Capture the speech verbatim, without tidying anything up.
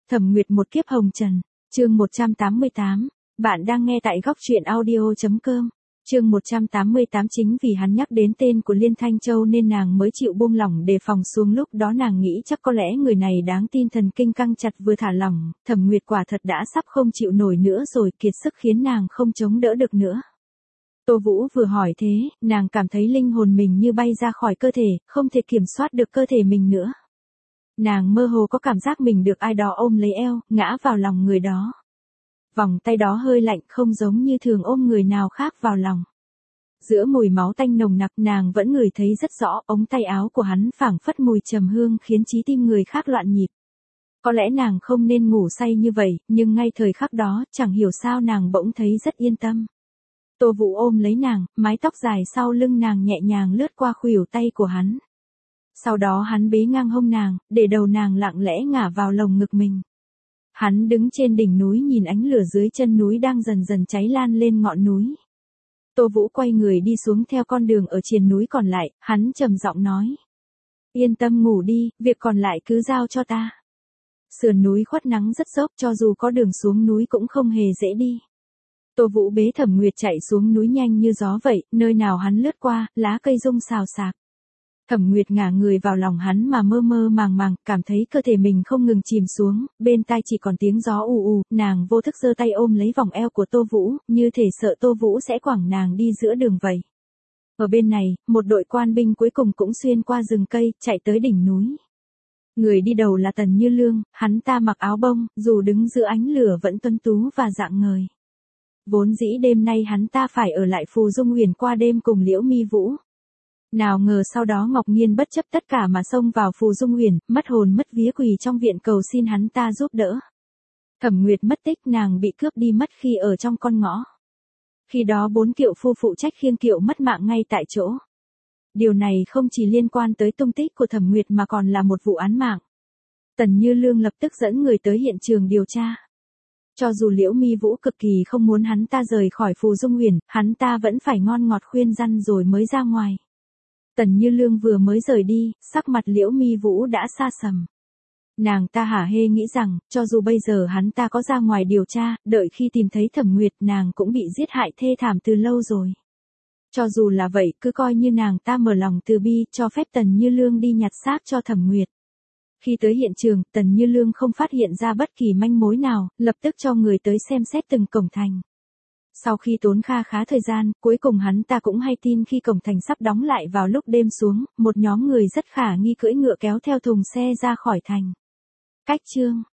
Thẩm Nguyệt một kiếp hồng trần, chương một trăm tám mươi tám, bạn đang nghe tại góc truyện audio chấm com. Chương một trăm tám mươi tám chính vì hắn nhắc đến tên của Liên Thanh Châu nên nàng mới chịu buông lỏng đề phòng xuống, lúc đó nàng nghĩ chắc có lẽ người này đáng tin, thần kinh căng chặt vừa thả lỏng, Thẩm Nguyệt quả thật đã sắp không chịu nổi nữa rồi, kiệt sức khiến nàng không chống đỡ được nữa. Tô Vũ vừa hỏi thế, nàng cảm thấy linh hồn mình như bay ra khỏi cơ thể, không thể kiểm soát được cơ thể mình nữa. Nàng mơ hồ có cảm giác mình được ai đó ôm lấy eo, ngã vào lòng người đó. Vòng tay đó hơi lạnh, không giống như thường ôm người nào khác vào lòng. Giữa mùi máu tanh nồng nặc, nàng vẫn ngửi thấy rất rõ, ống tay áo của hắn phảng phất mùi trầm hương khiến trái tim người khác loạn nhịp. Có lẽ nàng không nên ngủ say như vậy, nhưng ngay thời khắc đó, chẳng hiểu sao nàng bỗng thấy rất yên tâm. Tô Vũ ôm lấy nàng, mái tóc dài sau lưng nàng nhẹ nhàng lướt qua khuỷu tay của hắn. Sau đó hắn bế ngang hông nàng, để đầu nàng lặng lẽ ngả vào lồng ngực mình. Hắn đứng trên đỉnh núi nhìn ánh lửa dưới chân núi đang dần dần cháy lan lên ngọn núi. Tô Vũ quay người đi xuống theo con đường ở triền núi còn lại, hắn trầm giọng nói. Yên tâm ngủ đi, việc còn lại cứ giao cho ta. Sườn núi khuất nắng rất dốc, cho dù có đường xuống núi cũng không hề dễ đi. Tô Vũ bế Thẩm Nguyệt chạy xuống núi nhanh như gió vậy, nơi nào hắn lướt qua, lá cây rung xào xạc. Thẩm Nguyệt ngả người vào lòng hắn mà mơ mơ màng màng, cảm thấy cơ thể mình không ngừng chìm xuống, bên tai chỉ còn tiếng gió ù ù, nàng vô thức giơ tay ôm lấy vòng eo của Tô Vũ, như thể sợ Tô Vũ sẽ quẳng nàng đi giữa đường vậy. Ở bên này, một đội quan binh cuối cùng cũng xuyên qua rừng cây, chạy tới đỉnh núi. Người đi đầu là Tần Như Lương, hắn ta mặc áo bông, dù đứng giữa ánh lửa vẫn tuấn tú và rạng ngời. Vốn dĩ đêm nay hắn ta phải ở lại Phù Dung Huyền qua đêm cùng Liễu Mi Vũ. Nào ngờ sau đó Ngọc Nghiên bất chấp tất cả mà xông vào Phù Dung Huyền, mất hồn mất vía quỳ trong viện cầu xin hắn ta giúp đỡ. Thẩm Nguyệt mất tích, nàng bị cướp đi mất khi ở trong con ngõ. Khi đó bốn kiệu phu phụ trách khiêng kiệu mất mạng ngay tại chỗ. Điều này không chỉ liên quan tới tung tích của Thẩm Nguyệt mà còn là một vụ án mạng. Tần Như Lương lập tức dẫn người tới hiện trường điều tra. Cho dù Liễu Mi Vũ cực kỳ không muốn hắn ta rời khỏi Phù Dung Huyền, hắn ta vẫn phải ngon ngọt khuyên răn rồi mới ra ngoài. Tần Như Lương vừa mới rời đi, sắc mặt Liễu Mi Vũ đã xa sầm. Nàng ta hả hê nghĩ rằng, cho dù bây giờ hắn ta có ra ngoài điều tra, đợi khi tìm thấy Thẩm Nguyệt nàng cũng bị giết hại thê thảm từ lâu rồi. Cho dù là vậy, cứ coi như nàng ta mở lòng từ bi, cho phép Tần Như Lương đi nhặt xác cho Thẩm Nguyệt. Khi tới hiện trường, Tần Như Lương không phát hiện ra bất kỳ manh mối nào, lập tức cho người tới xem xét từng cổng thành. Sau khi tốn kha khá thời gian, cuối cùng hắn ta cũng hay tin khi cổng thành sắp đóng lại vào lúc đêm xuống, một nhóm người rất khả nghi cưỡi ngựa kéo theo thùng xe ra khỏi thành. Cách chương